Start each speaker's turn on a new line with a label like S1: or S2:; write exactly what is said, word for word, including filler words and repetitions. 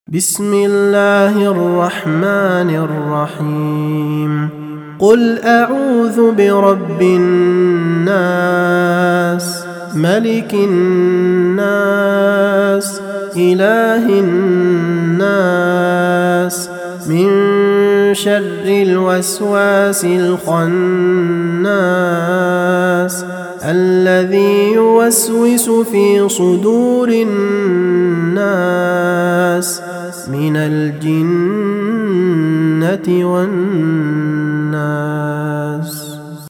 S1: بسم الله الرحمن الرحيم قل أعوذ برب الناس ملك الناس إله الناس من شر الوسواس الخناس الذي يوسوس في صدور الناس من الجنة والناس.